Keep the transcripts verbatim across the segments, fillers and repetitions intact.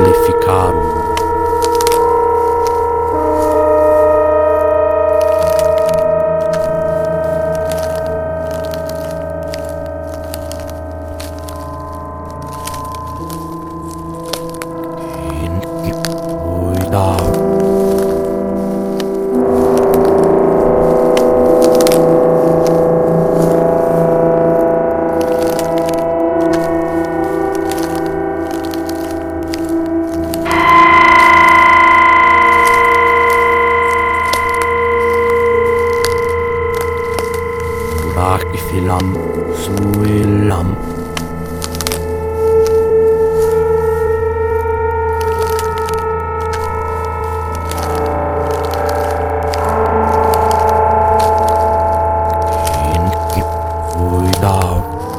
Maleficarum. Filam, suilam. Hinkip uidau.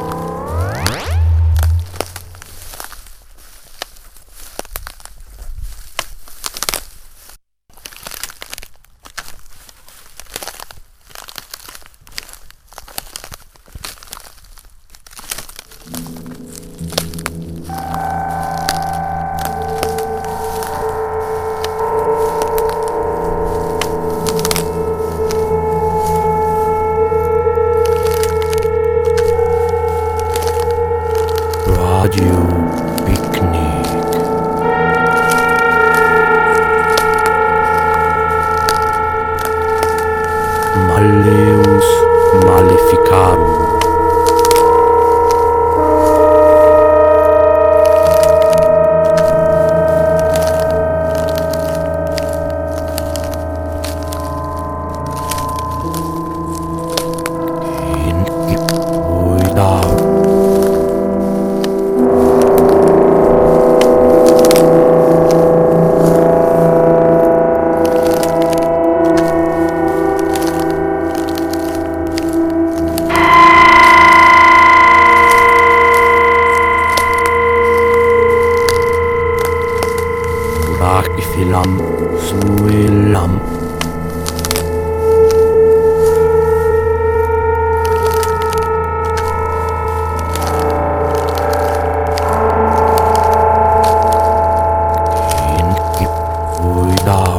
Radio Picnic. Malleus Maleficarum. Hinkip uidau. Filam, suilam. Hinkip uidau.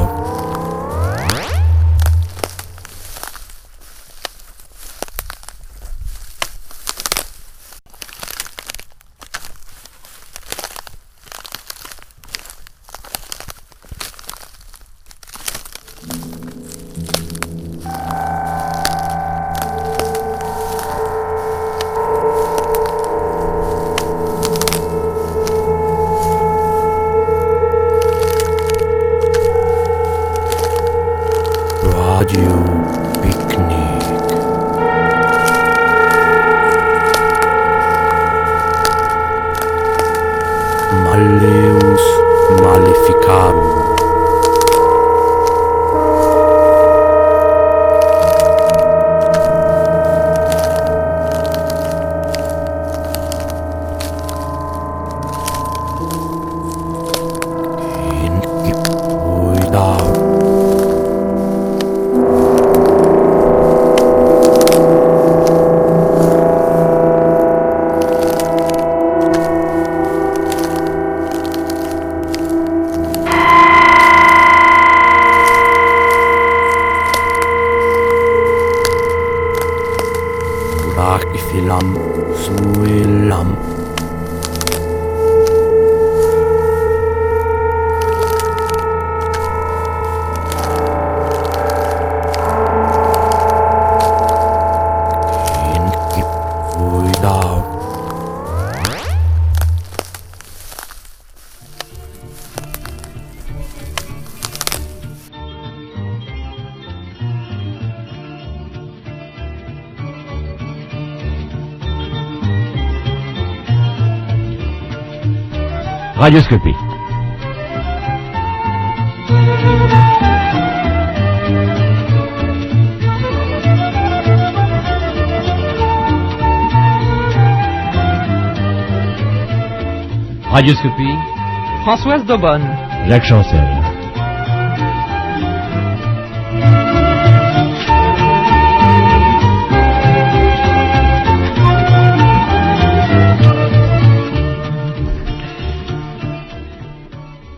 Radio Picnic. Malleus Maleficarum. Hinkip uidau. Filam, suilam. Hinkip uidau. Radioscopie. Radioscopie. Françoise Daubonne. Jacques Chancel.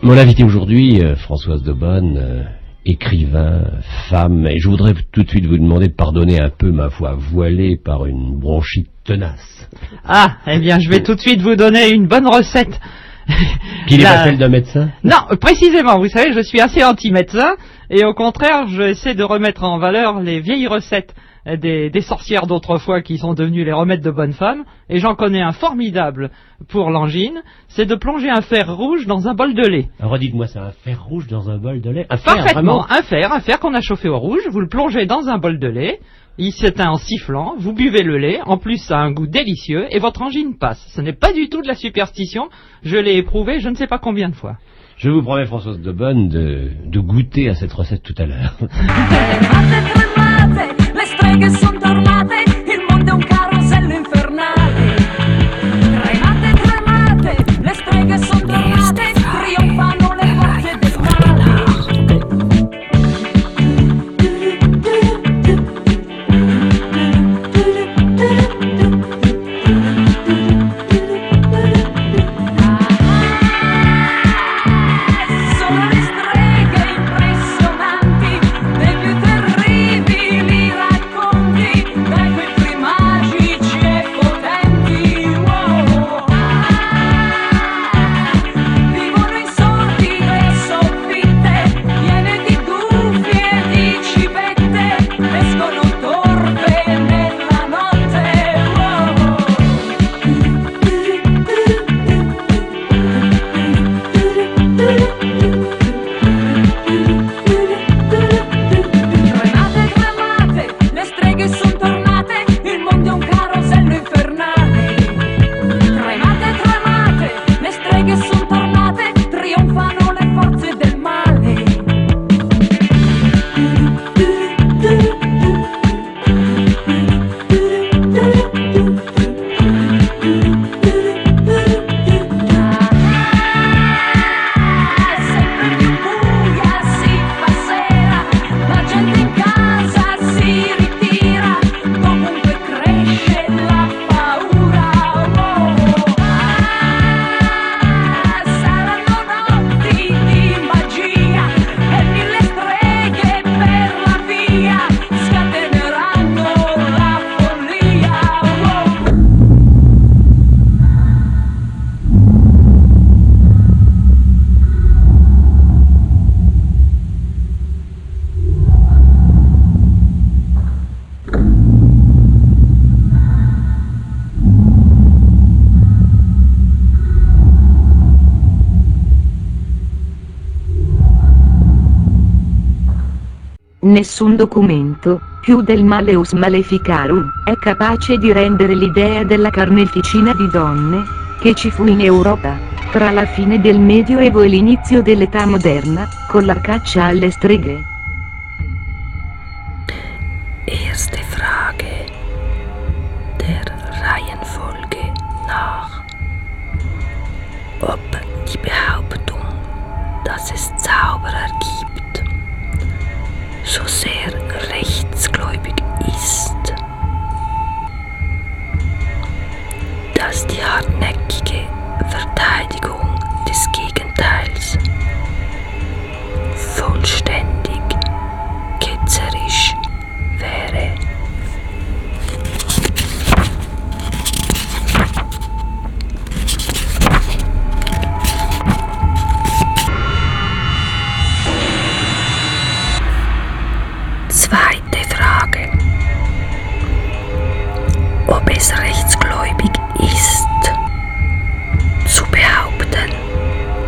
Mon invité aujourd'hui, euh, Françoise Daubonne, euh, écrivain, femme, et je voudrais tout de suite vous demander de pardonner un peu ma voix voilée par une bronchite tenace. Ah, eh bien, je vais tout de suite vous donner une bonne recette. Qui n'est La- pas celle d'un médecin? Non, précisément, vous savez, je suis assez anti-médecin, et au contraire, j'essaie de remettre en valeur les vieilles recettes des, des sorcières d'autrefois qui sont devenues les remèdes de bonnes femmes, et j'en connais un formidable pour l'angine, c'est de plonger un fer rouge dans un bol de lait. Alors redites-moi, c'est un fer rouge dans un bol de lait? Un fer, Parfaitement, vraiment? un fer, un fer qu'on a chauffé au rouge, vous le plongez dans un bol de lait, il s'éteint en sifflant, vous buvez le lait, en plus ça a un goût délicieux, et votre angine passe. Ce n'est pas du tout de la superstition, je l'ai éprouvé je ne sais pas combien de fois. Je vous promets, Françoise Daubonne, de, de goûter à cette recette tout à l'heure. Tremate, tremate, le streghe son tornate, il mondo è un carosello infernale. Tremate, tremate, le streghe son tornate, trionfano le forze del male. Sono le streghe impressionanti, dei più terribili racconti, dai quei magici e potenti. Wow. Vivono in sordide soffitte, piene di gufi e di civette, escono torpe nella notte. Tremate, tremate, le streghe son tornate, il mondo è un carosello infernale. Tremate, tremate, le streghe son tornate, trionfano le forze del male. Sempre più buia si fa sera, la gente in casa si ritira, dovunque cresce la paura. Saranno notti di magia e mille streghe per la via scateneranno la follia. Nessun documento, più del Maleus Maleficarum, è capace di rendere l'idea della carneficina di donne, che ci fu in Europa, tra la fine del Medioevo e l'inizio dell'età moderna, con la caccia alle streghe. Erste Frage der Reihenfolge nach. Ob die Behauptung, dass es Zauberer gibt, so sehr rechtsgläubig ist, dass die hartnäckige Verteidigung des Gegenteils vollständig ketzerisch wäre. Zweite Frage. Ob es rechtsgläubig ist, zu behaupten,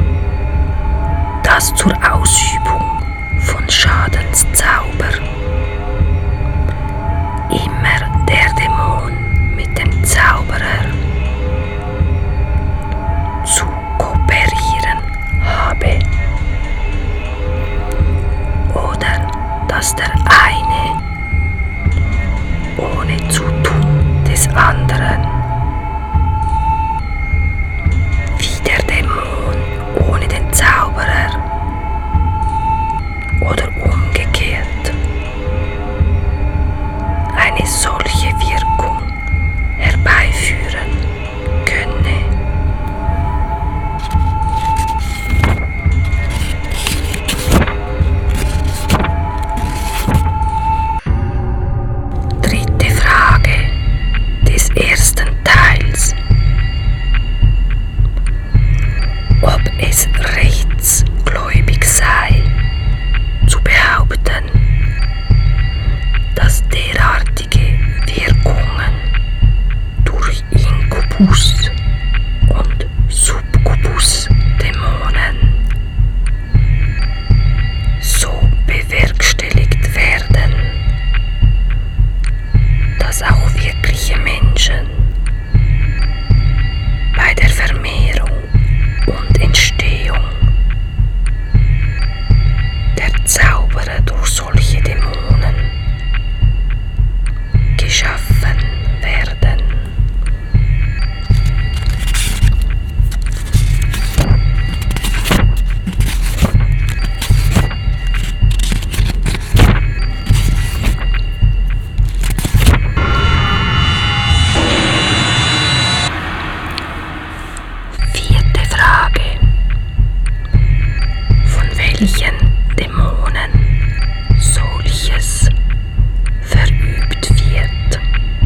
männlichen Dämonen solches verübt wird.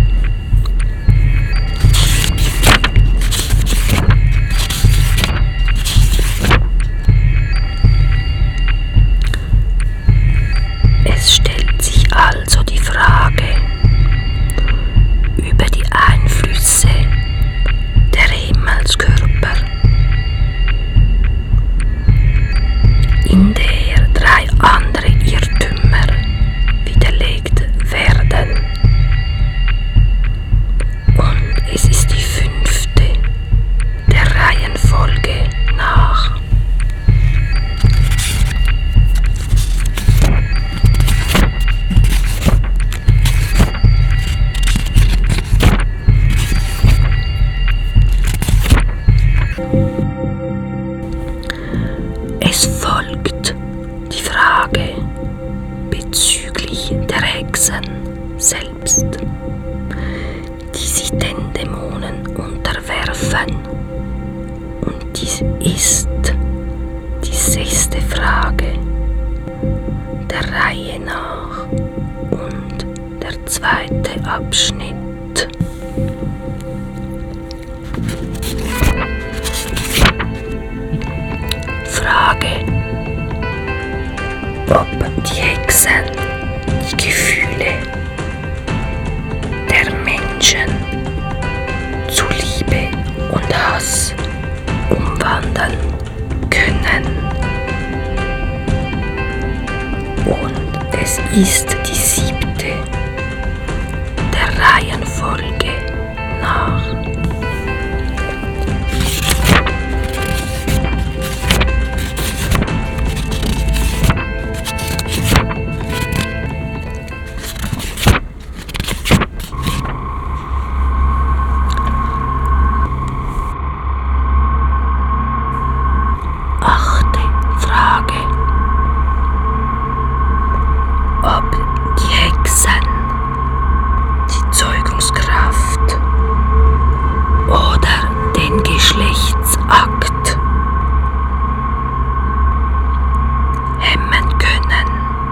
Es stellt sich also die Frage über die Einflüsse der Himmelskörper, in der drei andere Irrtümer widerlegt werden. Und es ist die fünfte der Reihenfolge nach. Es folgt die Frage bezüglich der Hexen selbst, die sich den Dämonen unterwerfen. Und dies ist die sechste Frage der Reihe nach und der zweite Abschnitt. Frage, ob die Hexen die Gefühle der Menschen zu Liebe und Hass umwandeln können. Und es ist die siebte der Reihenfolge nach. Achte Frage, ob die Hexen die Zeugungskraft oder den Geschlechtsakt hemmen können,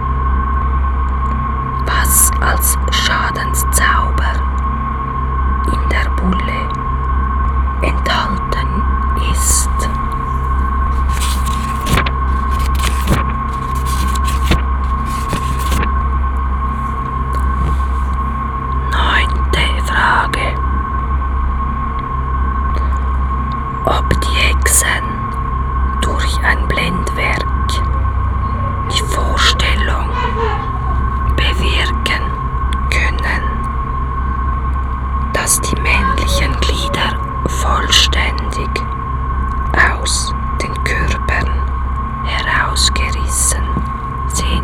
was als Schadenszauber in der Bulle enthalten ist. Neunte Frage, ob die Hexen durch ein Blendwerk die Vorstellung bewirken können, dass die männlichen Glieder vollständig aus den Körpern herausgerissen sind.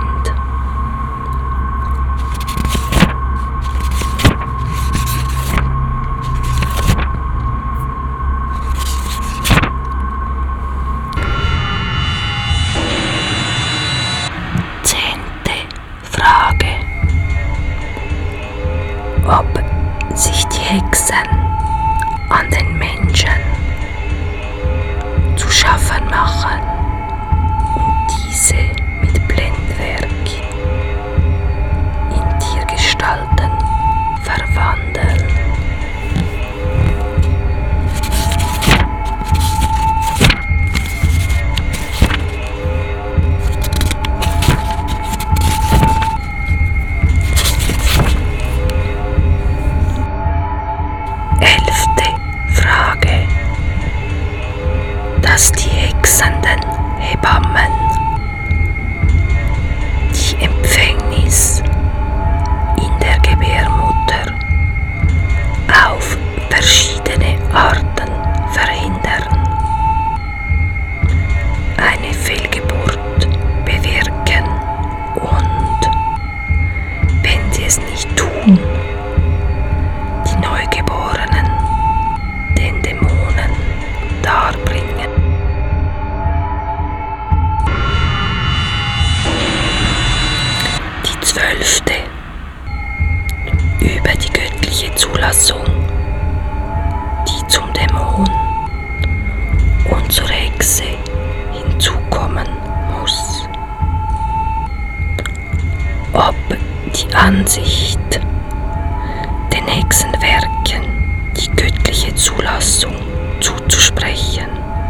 Ansicht, den Hexenwerken die göttliche Zulassung zuzusprechen.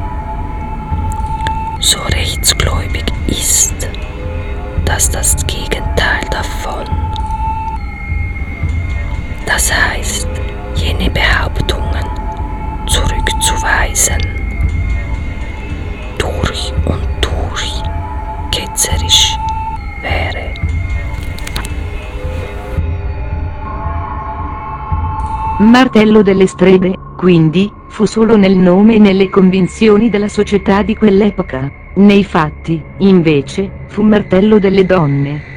So rechtsgläubig ist, dass das Gegenteil davon, das heißt, jene Behauptungen zurückzuweisen, durch und durch ketzerisch wäre. Martello delle streghe, quindi, fu solo nel nome e nelle convinzioni della società di quell'epoca. Nei fatti, invece, fu martello delle donne.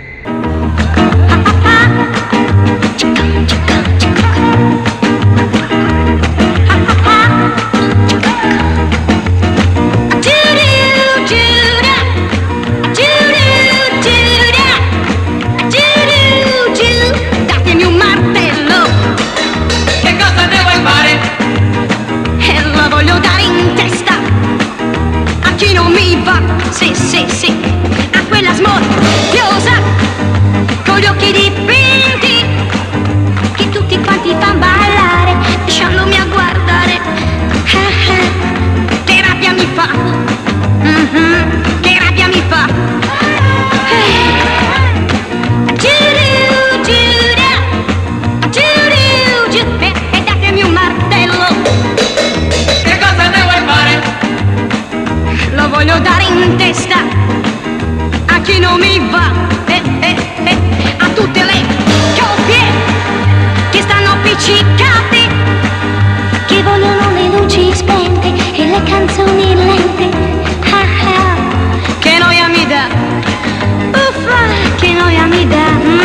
Datemi un martello. Che cosa ne vuoi fare? E lo voglio dare in testa a chi non mi va. Sì, sì, sì, a quella smorfiosa con gli occhi dipinti che tutti quanti fan ballare lasciandomi a guardare. Eh, eh, che rabbia mi fa. Mm-hmm, che rabbia mi fa. Eh. Giuru, giura, giuru, giù, e, e datemi un martello. Che cosa ne vuoi fare? Lo voglio dare in testa a chi non mi va, eh, eh, eh, a tutte le coppie che stanno appiccicate, che vogliono le luci spente e le canzoni lente. Ah, ah, che noia mi dà, uffa, che noia mi dà. Mm.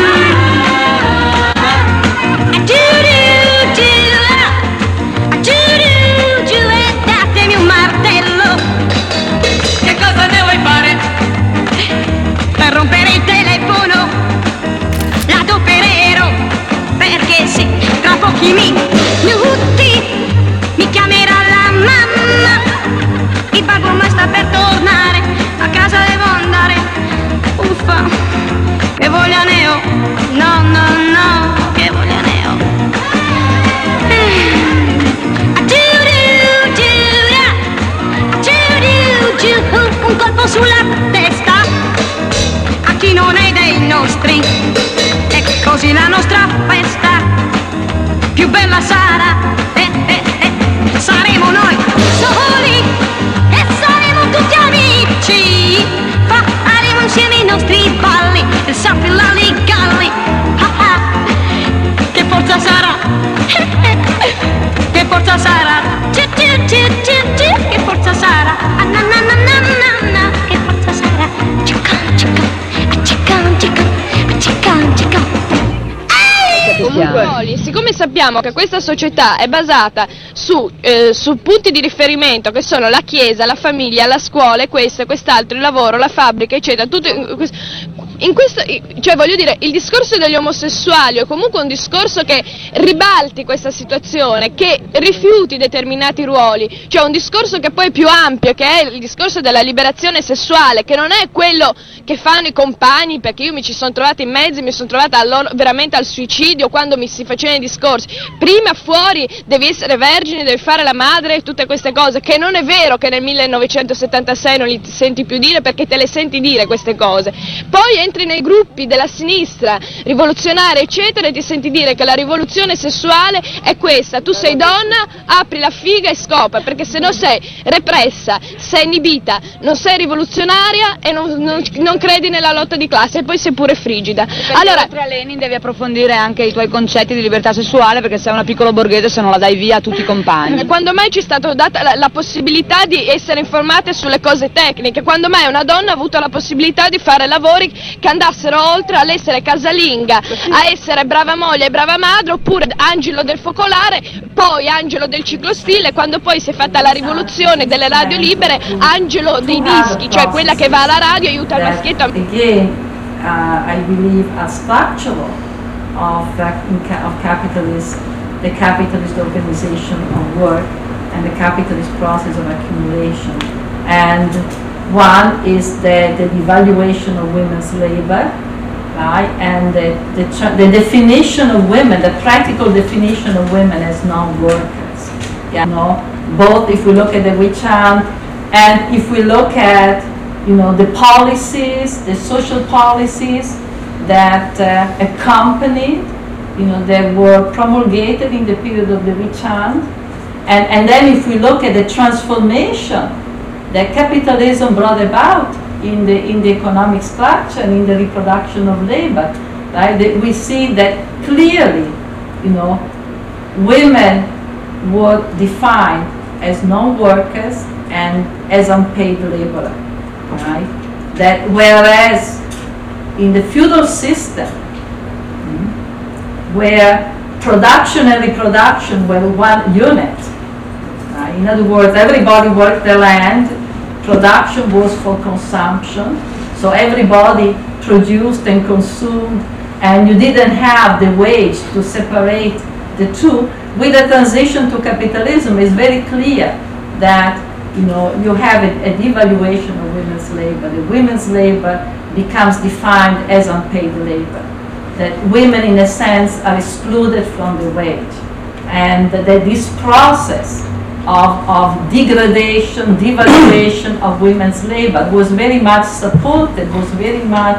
Giuru, giura, giuru, giù, e datemi un martello. Che cosa ne vuoi fare? Per rompere il telefono l'adoppererò, perché sì, tra pochi minuti mi chiamerà la mamma. Il babbo ma sta per tornare, a casa devo andare. Uffa, che voglia ne ho, no, no, no, che voglia ne ho. Eh. Giuru, giura, giuru, giù, un colpo sulla testa a chi non è dei nostri, e così la nostra festa più bella sarà, eh, eh, eh. Saremo noi soli e saremo tutti amici, faremo insieme i nostri balli e sappi galli, ah, ah. Che forza sarà, che forza sarà, giù, giù, giù, giù, giù. Che forza sarà, ah, na, na, na, na, na, na. Che forza sarà, ciccam, ciccam, ah, ciccam, ciccam, ah, ciccam, ciccam. Comunque, Oli, siccome sappiamo che questa società è basata su, eh, su punti di riferimento che sono la chiesa, la famiglia, la scuola, e questo e quest'altro, il lavoro, la fabbrica, eccetera, tutto in questo, cioè voglio dire, il discorso degli omosessuali è comunque un discorso che ribalti questa situazione, che rifiuti determinati ruoli, cioè un discorso che poi è più ampio, che è il discorso della liberazione sessuale, che non è quello che fanno i compagni, perché io mi ci sono trovata in mezzo, mi sono trovata allora, veramente al suicidio quando mi si facevano i discorsi. Prima fuori devi essere vergine, devi fare la madre e tutte queste cose, che non è vero che nel millenovecentosettantasei non li senti più dire, perché te le senti dire queste cose. Poi entri nei gruppi della sinistra rivoluzionaria eccetera e ti senti dire che la rivoluzione sessuale è questa: tu sei donna, apri la figa e scopa, perché se no sei repressa, sei inibita, non sei rivoluzionaria e non, non, non credi nella lotta di classe, e poi sei pure frigida. Perché allora oltre a Lenin devi approfondire anche i tuoi concetti di libertà sessuale, perché sei una piccola borghese se non la dai via a tutti i compagni. Quando mai ci è stata data la, la possibilità di essere informate sulle cose tecniche? Quando mai una donna ha avuto la possibilità di fare lavori che andassero oltre all'essere casalinga, a essere brava moglie e brava madre, oppure angelo del focolare, poi angelo del ciclostile, quando poi si è fatta la rivoluzione delle radio libere, angelo dei dischi, cioè quella che va alla radio e aiuta il maschietto a... Again, uh, I believe are structural of, the, of capitalism, the capitalist organization of work and the capitalist process of accumulation. And one is the, the devaluation of women's labor, right? And the, the, tra- the definition of women, the practical definition of women as non-workers. Yeah, you know, both if we look at the witch hunt and if we look at, you know, the policies, the social policies that uh, accompanied, you know, that were promulgated in the period of the witch hunt. And, and then if we look at the transformation that capitalism brought about in the, in the economic structure and in the reproduction of labor, right, that we see that clearly, you know, women were defined as non-workers and as unpaid labor, right? That whereas in the feudal system, where production and reproduction were one unit, right? In other words, everybody worked the land, production was for consumption, so everybody produced and consumed, and you didn't have the wage to separate the two. With the transition to capitalism, it's very clear that, you know, you have a, a devaluation of women's labor. The women's labor becomes defined as unpaid labor. That women, in a sense, are excluded from the wage. And that this process of, of degradation, devaluation of women's labor was very much supported, was very much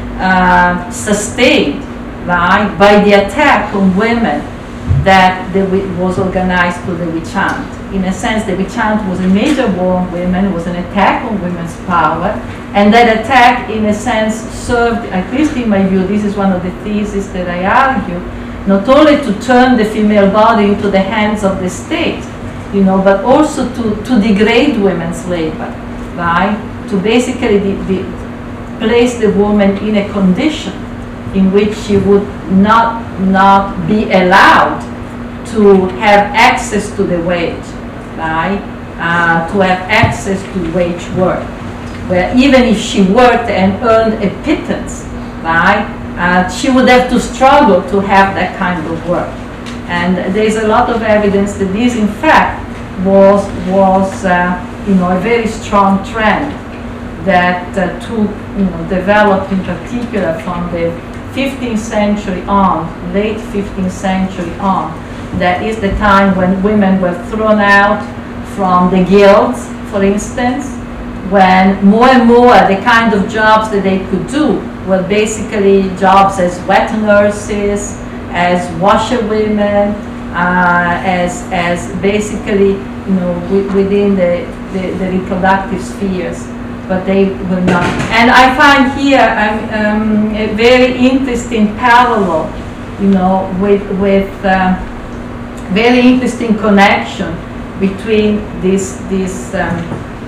uh, sustained, right, by the attack on women that the, was organized through the witch hunt. In a sense, the witch hunt was a major war on women, was an attack on women's power, and that attack, in a sense, served, at least in my view, this is one of the theses that I argue, not only to turn the female body into the hands of the state, you know, but also to, to degrade women's labor, right? To basically de- de- place the woman in a condition in which she would not, not be allowed to have access to the wage, right? Uh, to have access to wage work, where even if she worked and earned a pittance, right, uh, she would have to struggle to have that kind of work. And there's a lot of evidence that this, in fact, was was uh, you know, a very strong trend that uh, took, you know, developed in particular from the fifteenth century on, late fifteenth century on. That is the time when women were thrown out from the guilds, for instance, when more and more the kind of jobs that they could do were basically jobs as wet nurses, as washerwomen, uh, as as basically, you know, w- within the, the, the reproductive spheres, but they were not. And I find here um, a very interesting parallel, you know, with with uh, very interesting connection between this this um,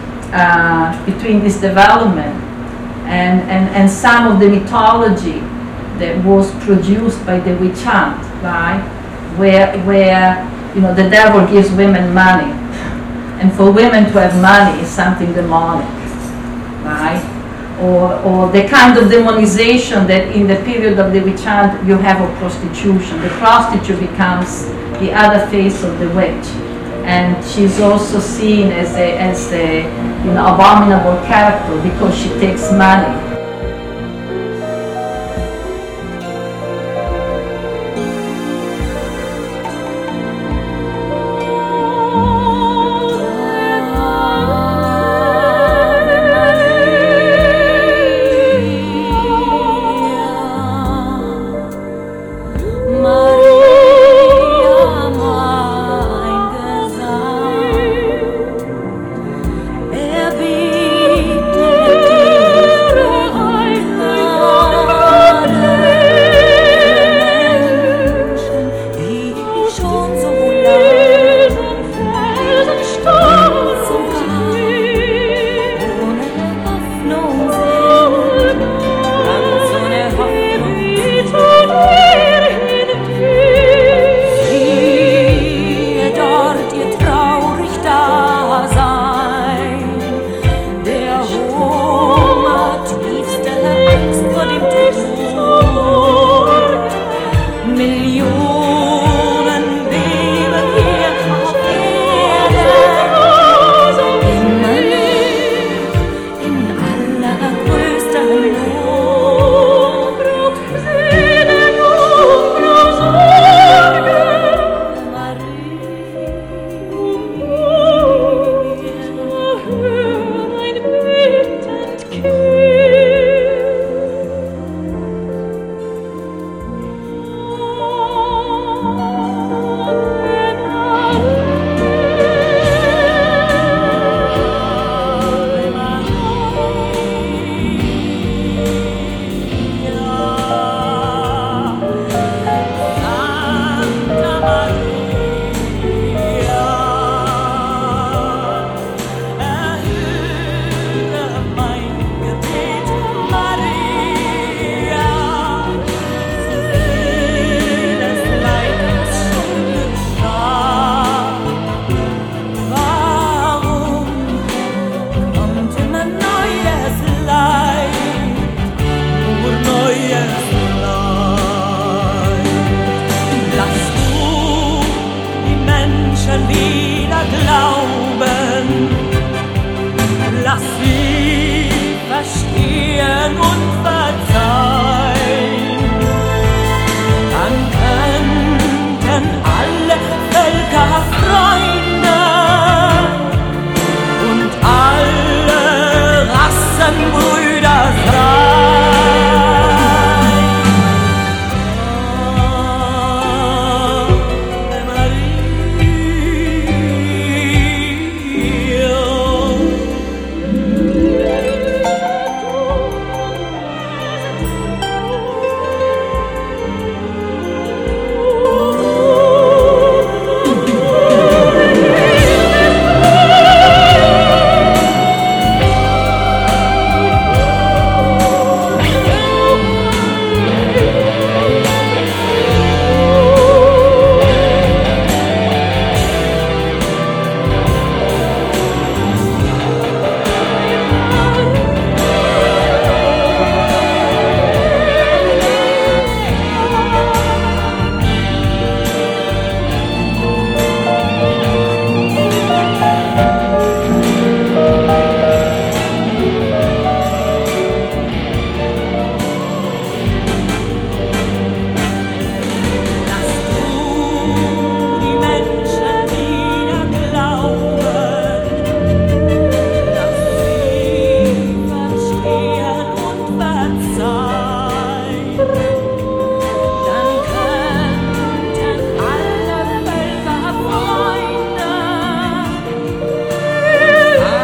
uh, between this development and, and and some of the mythology that was produced by the witch hunt, right? Where where you know, the devil gives women money, and for women to have money is something demonic, right? Or or the kind of demonization that in the period of the witch hunt you have of prostitution. The prostitute becomes the other face of the witch, and she's also seen as a as a you know, abominable character because she takes money. Maria, mein Gesang. Er bietet dir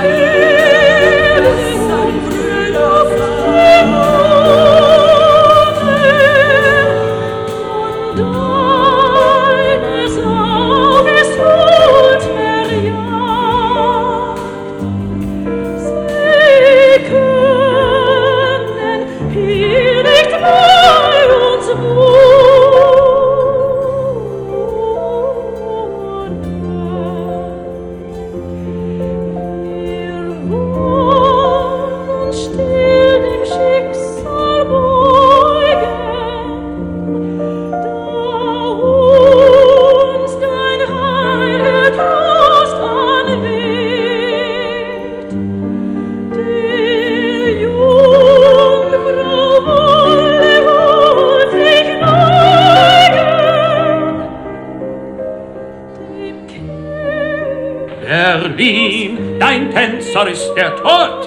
Berlin, dein Tänzer ist der Tod.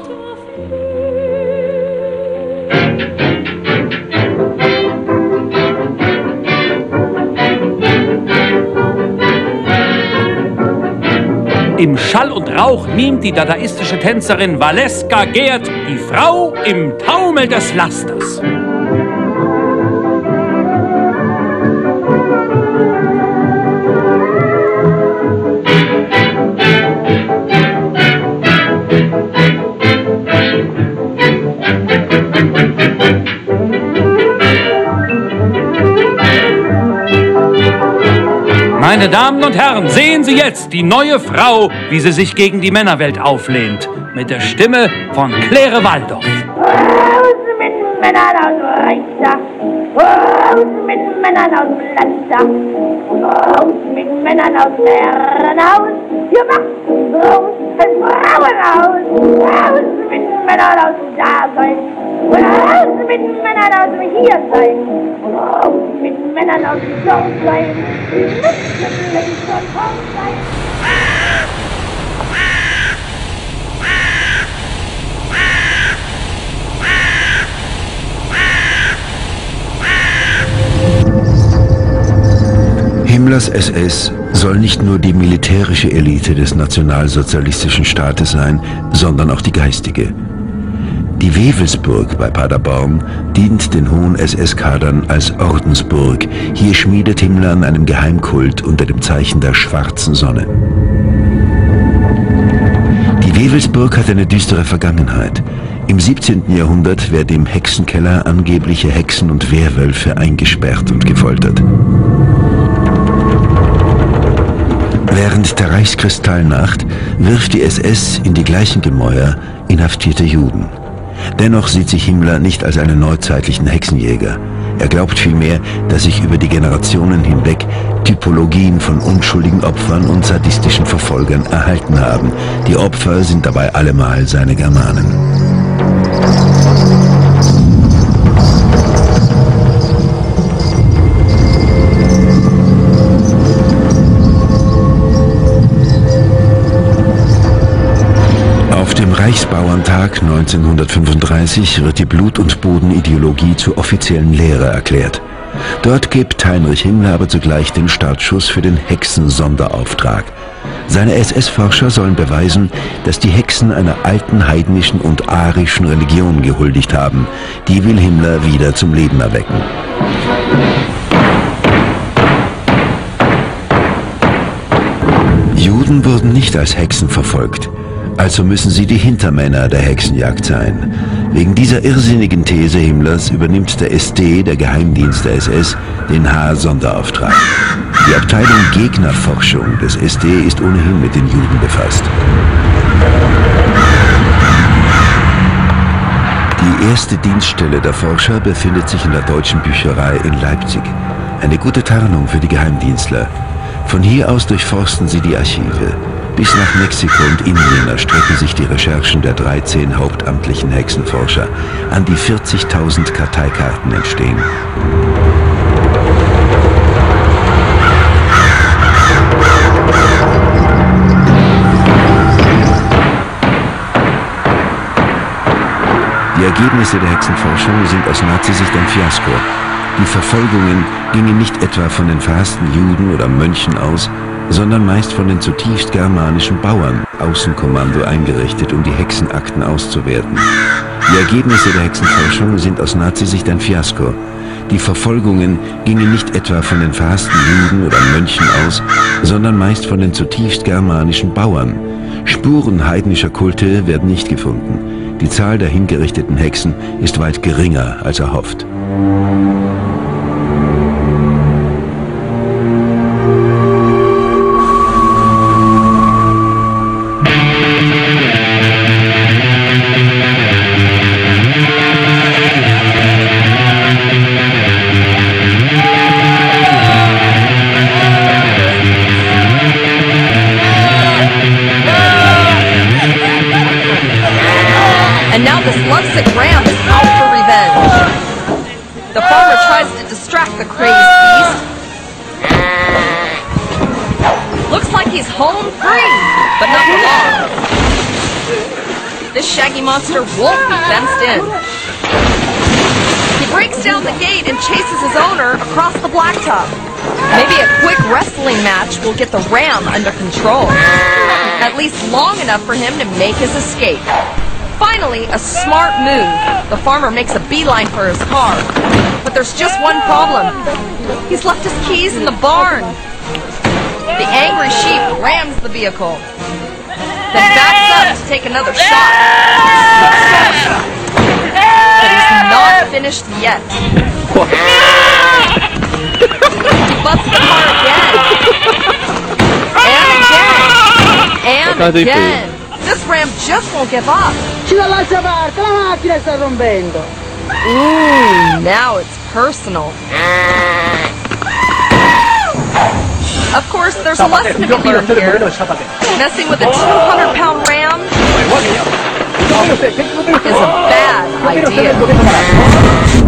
Im Schall und Rauch mimt die dadaistische Tänzerin Valeska Gerd, die Frau im Taumel des Lasters. Meine Damen und Herren, sehen Sie jetzt die neue Frau, wie sie sich gegen die Männerwelt auflehnt. Mit der Stimme von Claire Waldorf. Raus mit Männern aus Richter, raus mit Männern aus Lanzer, raus mit Männern aus Herrenhaus, ihr macht raus ein Frauenhaus, raus mit Männern aus Dasein, raus mit Männern aus dem Hiersein, raus mit Männern aus dem Dorfsein, mit dem Links und Haussein. Himmlers S S soll nicht nur die militärische Elite des nationalsozialistischen Staates sein, sondern auch die geistige. Die Wewelsburg bei Paderborn dient den hohen S S-Kadern als Ordensburg. Hier schmiedet Himmler an einem Geheimkult unter dem Zeichen der schwarzen Sonne. Die Wewelsburg hat eine düstere Vergangenheit. Im siebzehnten Jahrhundert werden im Hexenkeller angebliche Hexen und Werwölfe eingesperrt und gefoltert. Während der Reichskristallnacht wirft die S S in die gleichen Gemäuer inhaftierte Juden. Dennoch sieht sich Himmler nicht als einen neuzeitlichen Hexenjäger. Er glaubt vielmehr, dass sich über die Generationen hinweg Typologien von unschuldigen Opfern und sadistischen Verfolgern erhalten haben. Die Opfer sind dabei allemal seine Germanen. Reichsbauerntag neunzehnhundertfünfunddreißig wird die Blut- und Bodenideologie zur offiziellen Lehre erklärt. Dort gibt Heinrich Himmler aber zugleich den Startschuss für den Hexensonderauftrag. Seine S S-Forscher sollen beweisen, dass die Hexen einer alten heidnischen und arischen Religion gehuldigt haben. Die will Himmler wieder zum Leben erwecken. Juden wurden nicht als Hexen verfolgt. Also müssen sie die Hintermänner der Hexenjagd sein. Wegen dieser irrsinnigen These Himmlers übernimmt der S D, der Geheimdienst der S S, den H-Sonderauftrag. Die Abteilung Gegnerforschung des S D ist ohnehin mit den Juden befasst. Die erste Dienststelle der Forscher befindet sich in der Deutschen Bücherei in Leipzig. Eine gute Tarnung für die Geheimdienstler. Von hier aus durchforsten sie die Archive. Bis nach Mexiko und Indien erstrecken sich die Recherchen der dreizehn hauptamtlichen Hexenforscher. An die vierzigtausend Karteikarten entstehen. Die Ergebnisse der Hexenforschung sind aus Nazi-Sicht ein Fiasko. Die Verfolgungen gingen nicht etwa von den verhassten Juden oder Mönchen aus, sondern meist von den zutiefst germanischen Bauern, Außenkommando eingerichtet, um die Hexenakten auszuwerten. Die Ergebnisse der Hexenforschung sind aus Nazisicht ein Fiasko. Die Verfolgungen gingen nicht etwa von den verhassten Juden oder Mönchen aus, sondern meist von den zutiefst germanischen Bauern. Spuren heidnischer Kulte werden nicht gefunden. Die Zahl der hingerichteten Hexen ist weit geringer als erhofft. And now this lovesick ram is out for revenge. The farmer tries to distract the crazed beast. Looks like he's home free, but not for long. This shaggy monster won't be fenced in. He breaks down the gate and chases his owner across the blacktop. Maybe a quick wrestling match will get the ram under control. At least long enough for him to make his escape. Finally, a smart move. The farmer makes a beeline for his car. But there's just one problem. He's left his keys in the barn. The angry sheep rams the vehicle, then backs up to take another shot. But he's not finished yet. He butts the car again. And again. And again. This ram just won't give up. Ci la lascia parte, la macchina sta rompendo. Ooh, now it's personal. Of course, there's a lesson to be learned here. Messing with a two hundred pound ram is a bad idea.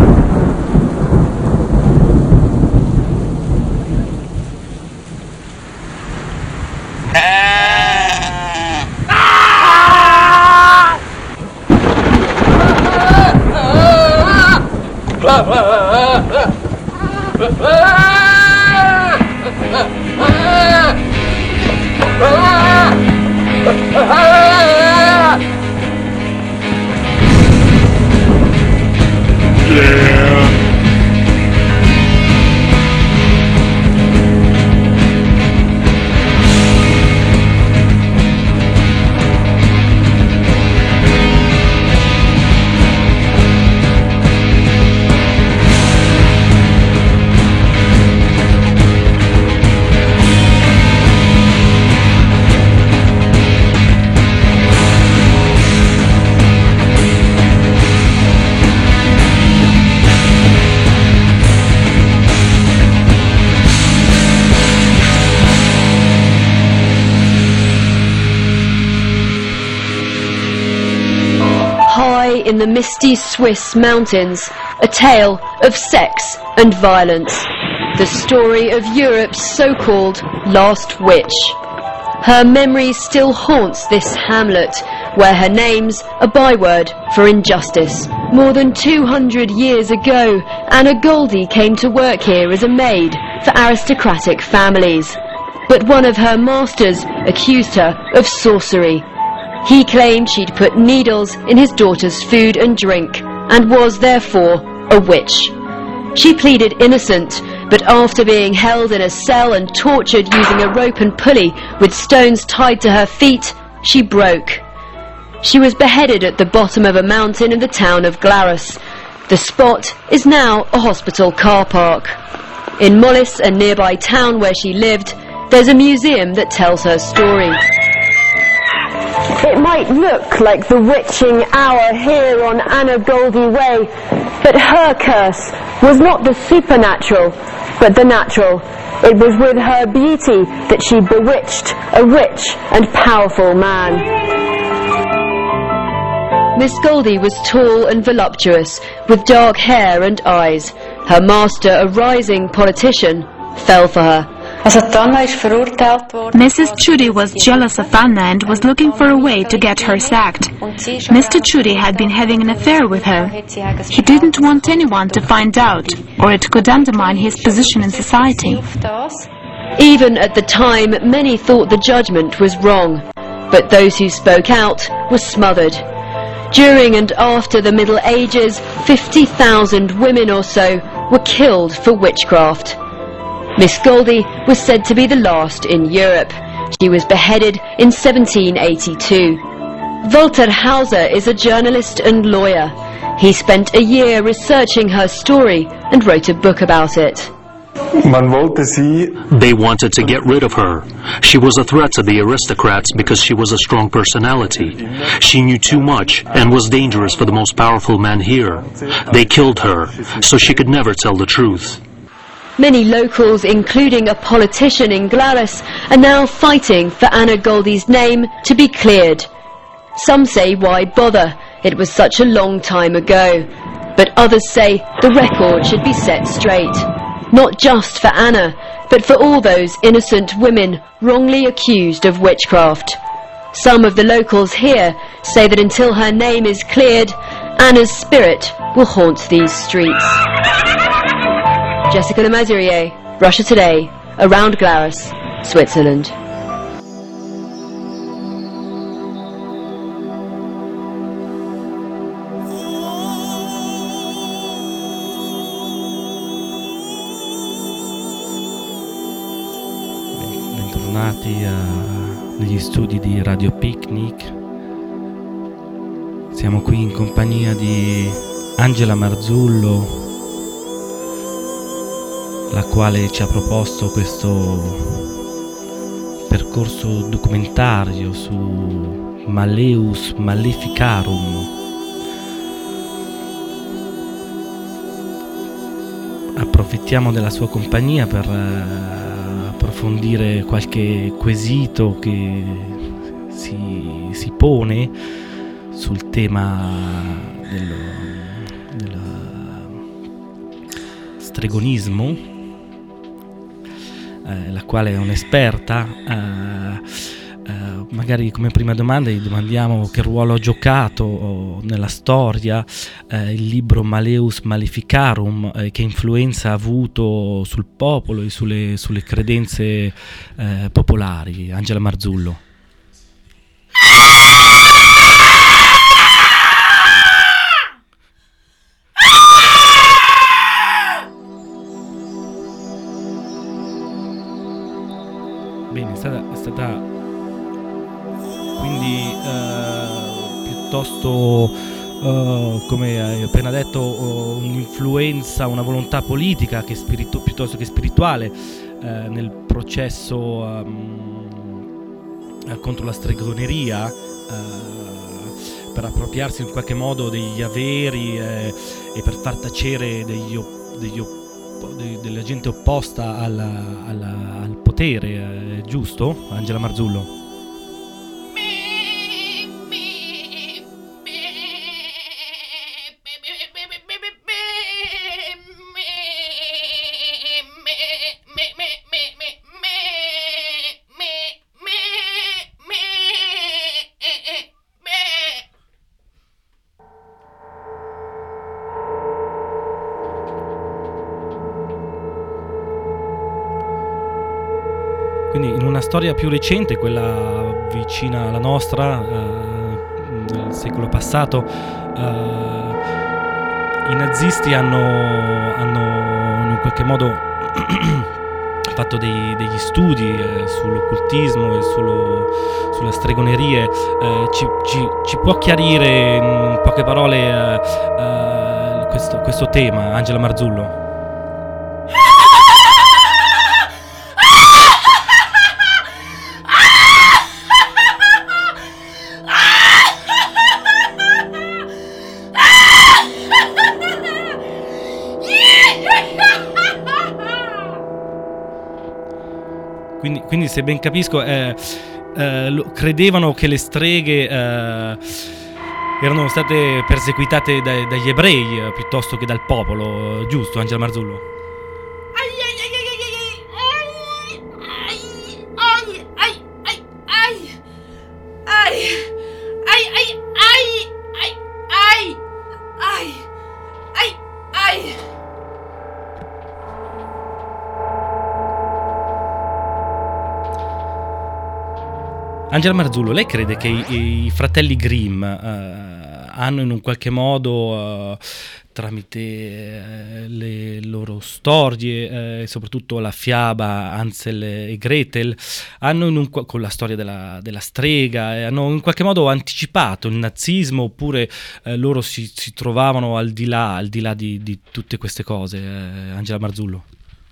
In the misty Swiss mountains, a tale of sex and violence. The story of Europe's so-called last witch. Her memory still haunts this hamlet, where her name's a byword for injustice. More than two hundred years ago, Anna Goldie came to work here as a maid for aristocratic families. But one of her masters accused her of sorcery. He claimed she'd put needles in his daughter's food and drink, and was therefore a witch. She pleaded innocent, but after being held in a cell and tortured using a rope and pulley with stones tied to her feet, she broke. She was beheaded at the bottom of a mountain in the town of Glarus. The spot is now a hospital car park. In Mollis, a nearby town where she lived, there's a museum that tells her story. It might look like the witching hour here on Anna Goldie Way, but her curse was not the supernatural, but the natural. It was with her beauty that she bewitched a rich and powerful man. Miss Goldie was tall and voluptuous, with dark hair and eyes. Her master, a rising politician, fell for her. Missus Tschudi was jealous of Anna and was looking for a way to get her sacked. Mister Tschudi had been having an affair with her. He didn't want anyone to find out, or it could undermine his position in society. Even at the time, many thought the judgment was wrong, but those who spoke out were smothered. During and after the Middle Ages, fifty thousand women or so were killed for witchcraft. Miss Goldie was said to be the last in Europe. She was beheaded in seventeen eighty-two. Walter Hauser is a journalist and lawyer. He spent a year researching her story and wrote a book about it. They wanted to get rid of her. She was a threat to the aristocrats because she was a strong personality. She knew too much and was dangerous for the most powerful men here. They killed her, so she could never tell the truth. Many locals, including a politician in Glarus, are now fighting for Anna Goldie's name to be cleared. Some say, why bother? It was such a long time ago. But others say the record should be set straight. Not just for Anna, but for all those innocent women wrongly accused of witchcraft. Some of the locals here say that until her name is cleared, Anna's spirit will haunt these streets. Jessica Le Masurier, Russia Today, around Glarus, Switzerland. Bentornati a, negli studi di Radio Picnic. Siamo qui in compagnia di Angela Marzullo, la quale ci ha proposto questo percorso documentario su Malleus Maleficarum. Approfittiamo della sua compagnia per uh, approfondire qualche quesito che si, si pone sul tema dello, dello stregonismo, eh, la quale è un'esperta. eh, eh, magari come prima domanda gli domandiamo che ruolo ha giocato oh, nella storia eh, il libro Malleus Maleficarum, eh, che influenza ha avuto sul popolo e sulle, sulle credenze eh, popolari. Angela Marzullo. Bene, è stata, è stata quindi eh, piuttosto, eh, come hai appena detto, uh, un'influenza, una volontà politica che spiritu- piuttosto che spirituale eh, nel processo um, contro la stregoneria, eh, per appropriarsi in qualche modo degli averi eh, e per far tacere degli, op- degli op- della gente opposta alla, alla, al potere, eh, giusto, Angela Marzullo? Quindi in una storia più recente, quella vicina alla nostra, eh, nel secolo passato, eh, i nazisti hanno, hanno in qualche modo fatto dei, degli studi eh, sull'occultismo e sullo, sulle stregonerie. Eh, ci, ci, ci può chiarire in poche parole eh, eh, questo, questo tema, Angela Marzullo? Quindi, quindi se ben capisco, eh, eh, credevano che le streghe eh, erano state perseguitate dai, dagli ebrei eh, piuttosto che dal popolo, giusto, Angela Marzullo? Angela Marzullo, lei crede che i, i fratelli Grimm eh, hanno in un qualche modo, eh, tramite eh, le loro storie, eh, soprattutto la fiaba Hansel e Gretel, hanno in un, con la storia della, della strega, eh, hanno in qualche modo anticipato il nazismo, oppure eh, loro si, si trovavano al di là, al di là di, di tutte queste cose, eh, Angela Marzullo?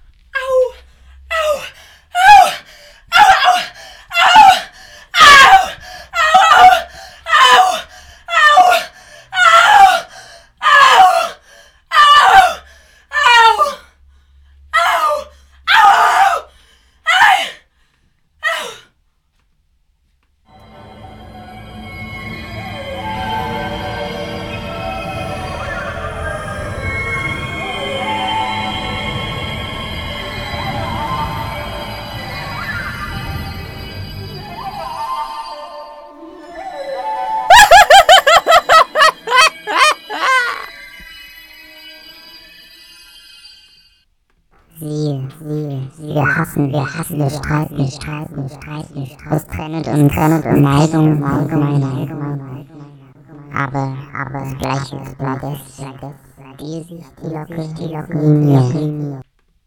Wir hassen, wir hassen, wir streiten, wir streiten, wir streiten, wir streiten, aus trennend und trennend und Neigung, Neigung, Neigung. Aber, aber das Gleiche ist das, die sich, die Locke, die Locke, Linie.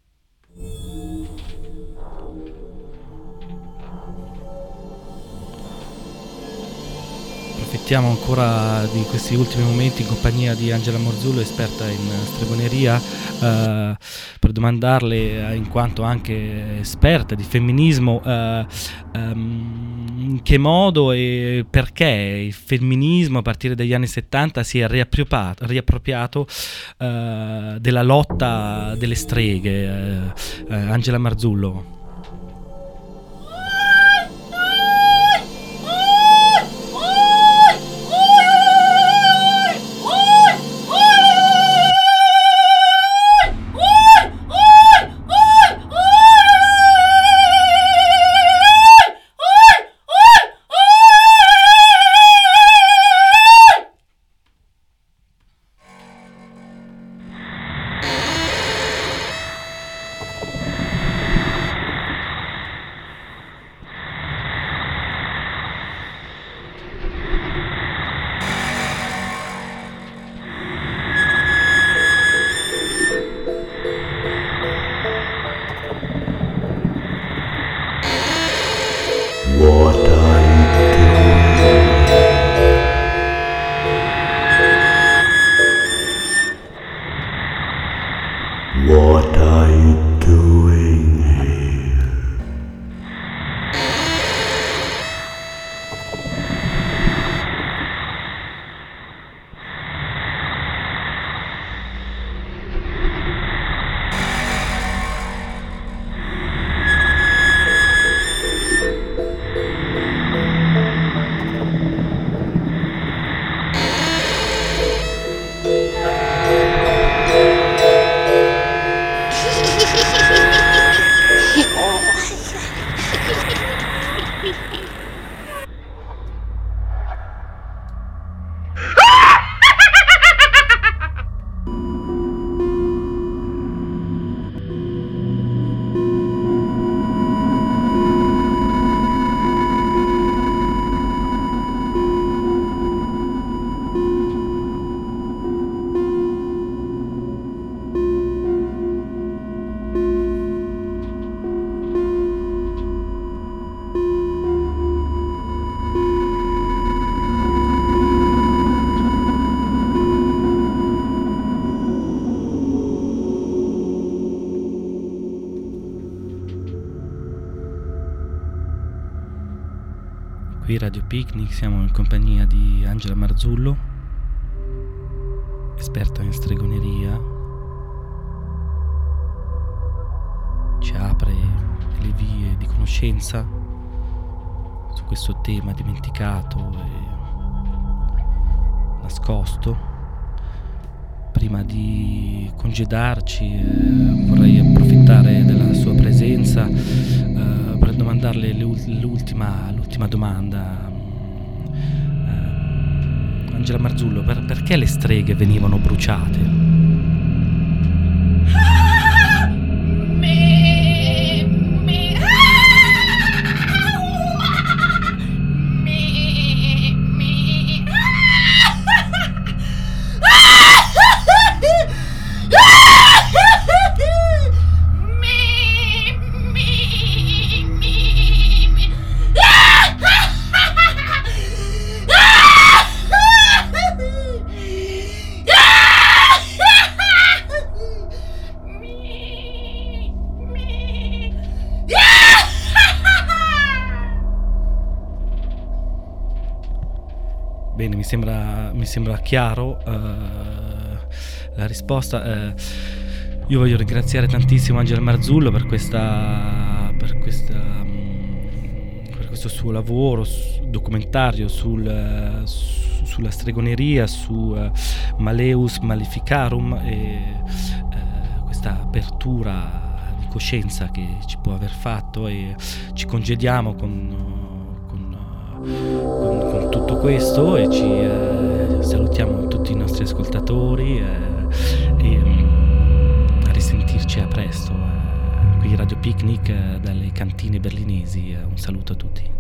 Approfittiamo ancora di questi ultimi momenti in compagnia di Angela Marzullo, esperta in stregoneria, eh, per domandarle, in quanto anche esperta di femminismo, eh, ehm, in che modo e perché il femminismo a partire dagli anni settanta si è riappropriato, riappropriato eh, della lotta delle streghe. Eh, eh, Angela Marzullo. Qui Radio Picnic, siamo in compagnia di Angela Marzullo, esperta in stregoneria. Ci apre le vie di conoscenza su questo tema dimenticato e nascosto. Prima di congedarci eh, vorrei approfittare della sua presenza eh, per domandarle l'ultima, l'ultima domanda. Eh, Angela Marzullo, per, perché le streghe venivano bruciate? bene, mi sembra, mi sembra chiaro uh, la risposta. Uh, io voglio ringraziare tantissimo Angela Marzullo per questa, per questa, um, per questo suo lavoro su, documentario sul, uh, su, sulla stregoneria, su uh, Maleus Maleficarum, e uh, questa apertura di coscienza che ci può aver fatto, e ci congediamo con, con, con, con tutto questo, e ci eh, salutiamo tutti i nostri ascoltatori, eh, e um, a risentirci a presto eh, qui Radio Picnic eh, dalle cantine berlinesi. Eh, un saluto a tutti.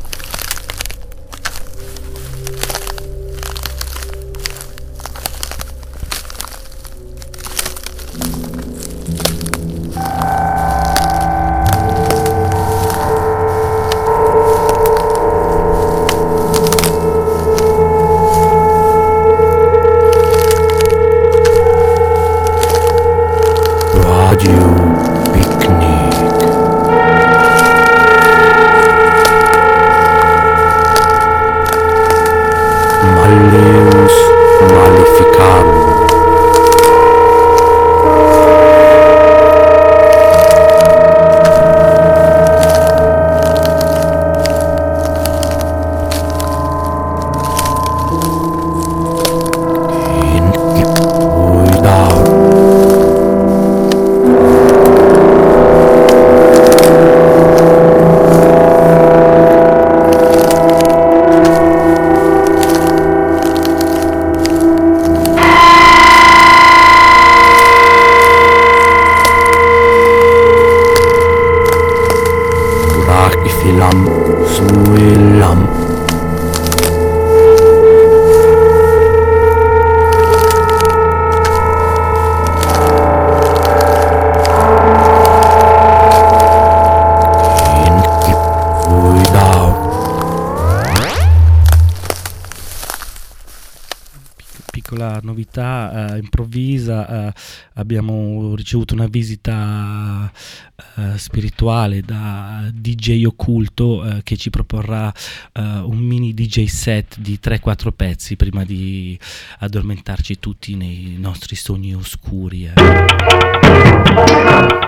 Novità eh, improvvisa, eh, abbiamo ricevuto una visita eh, spirituale da D J Occulto eh, che ci proporrà eh, un mini D J set di tre quattro pezzi prima di addormentarci tutti nei nostri sogni oscuri. Eh.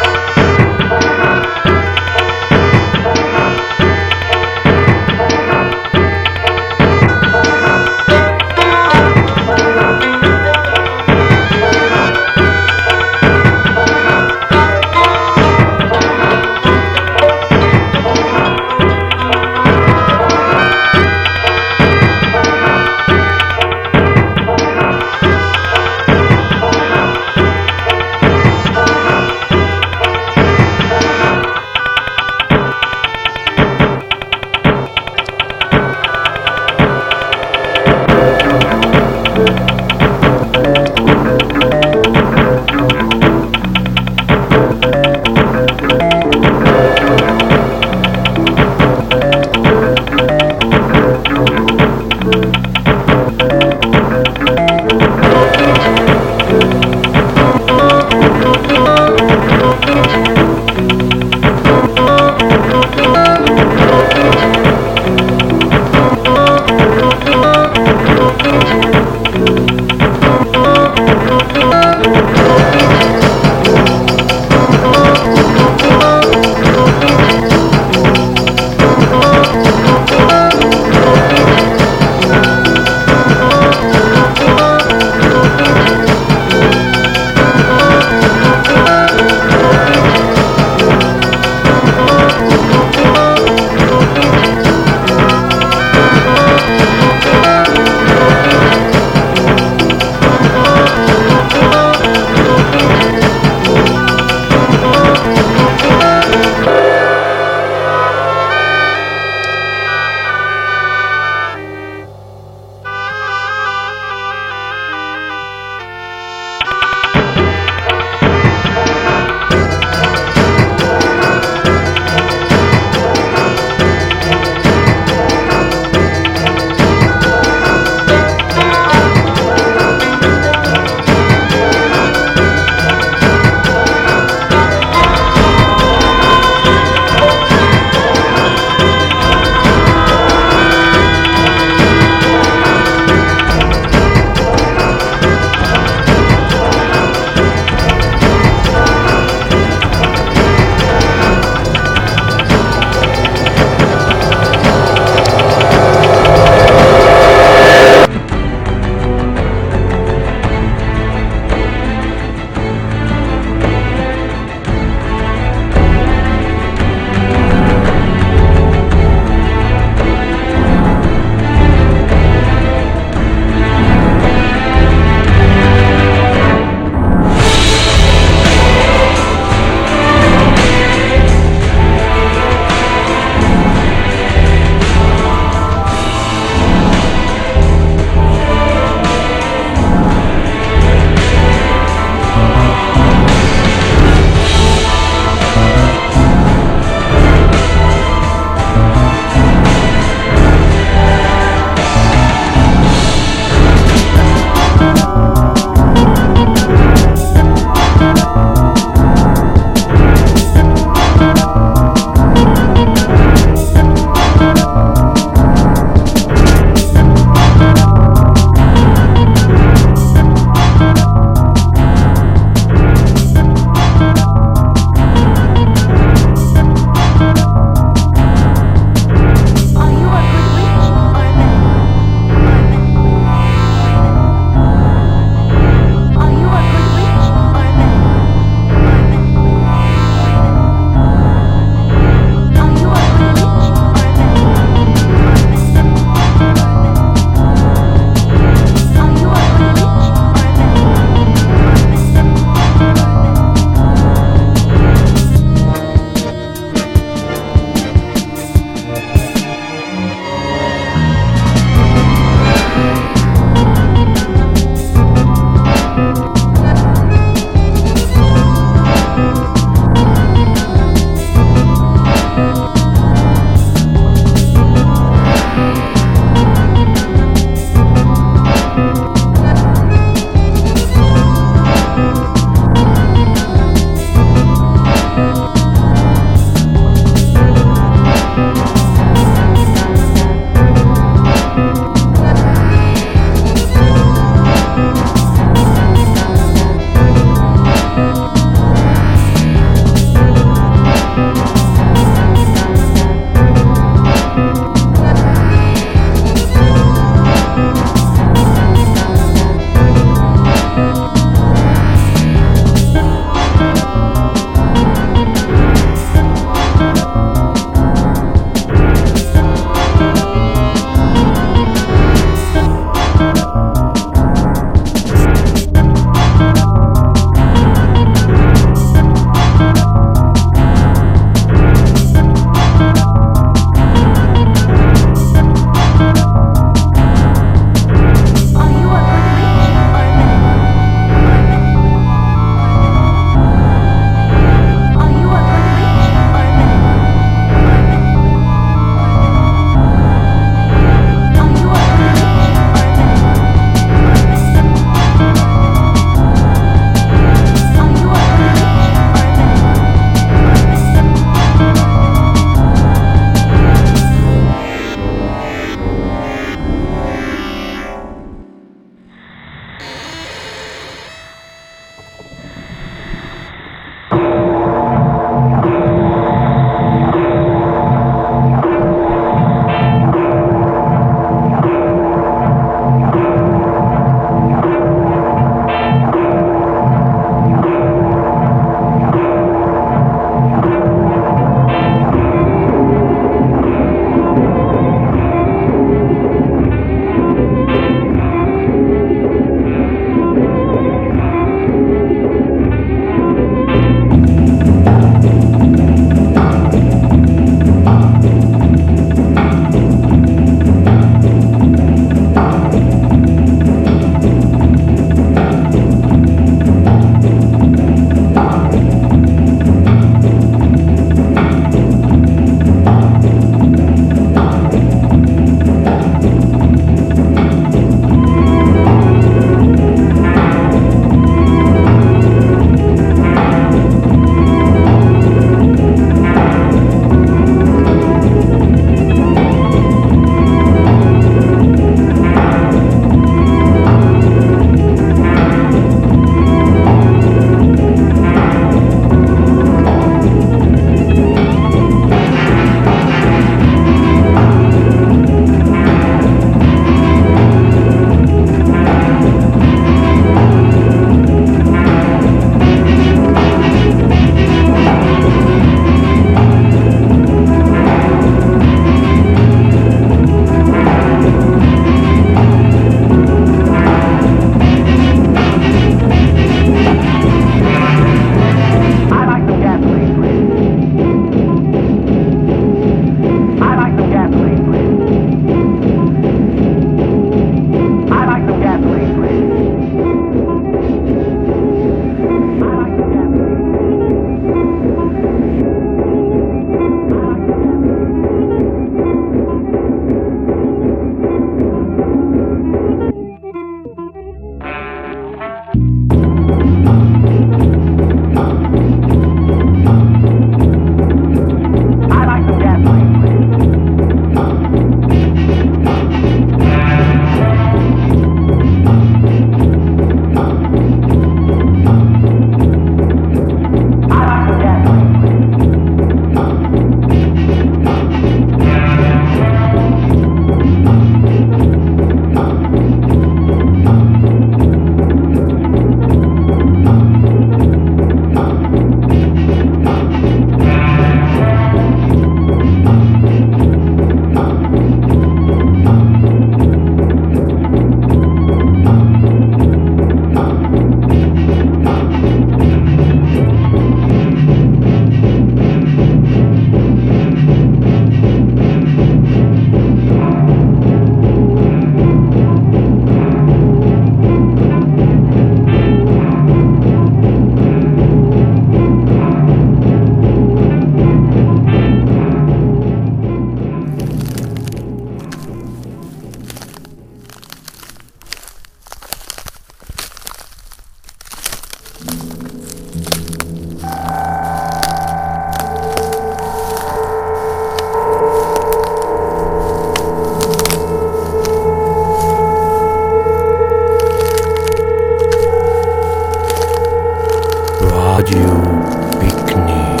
Radio Picnic.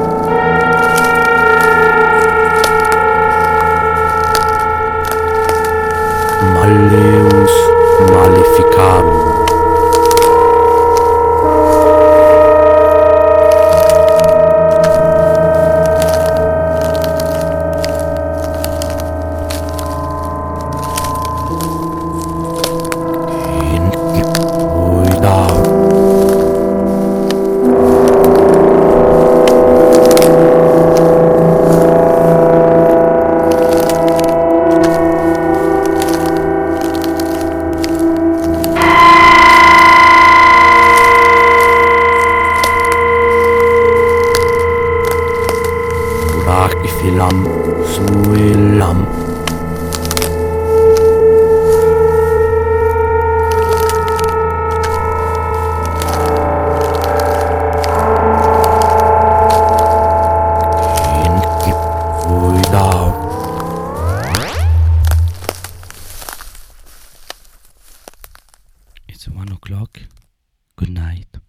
Malleus Maleficarum. Filam suilam. It's one o'clock. Good night.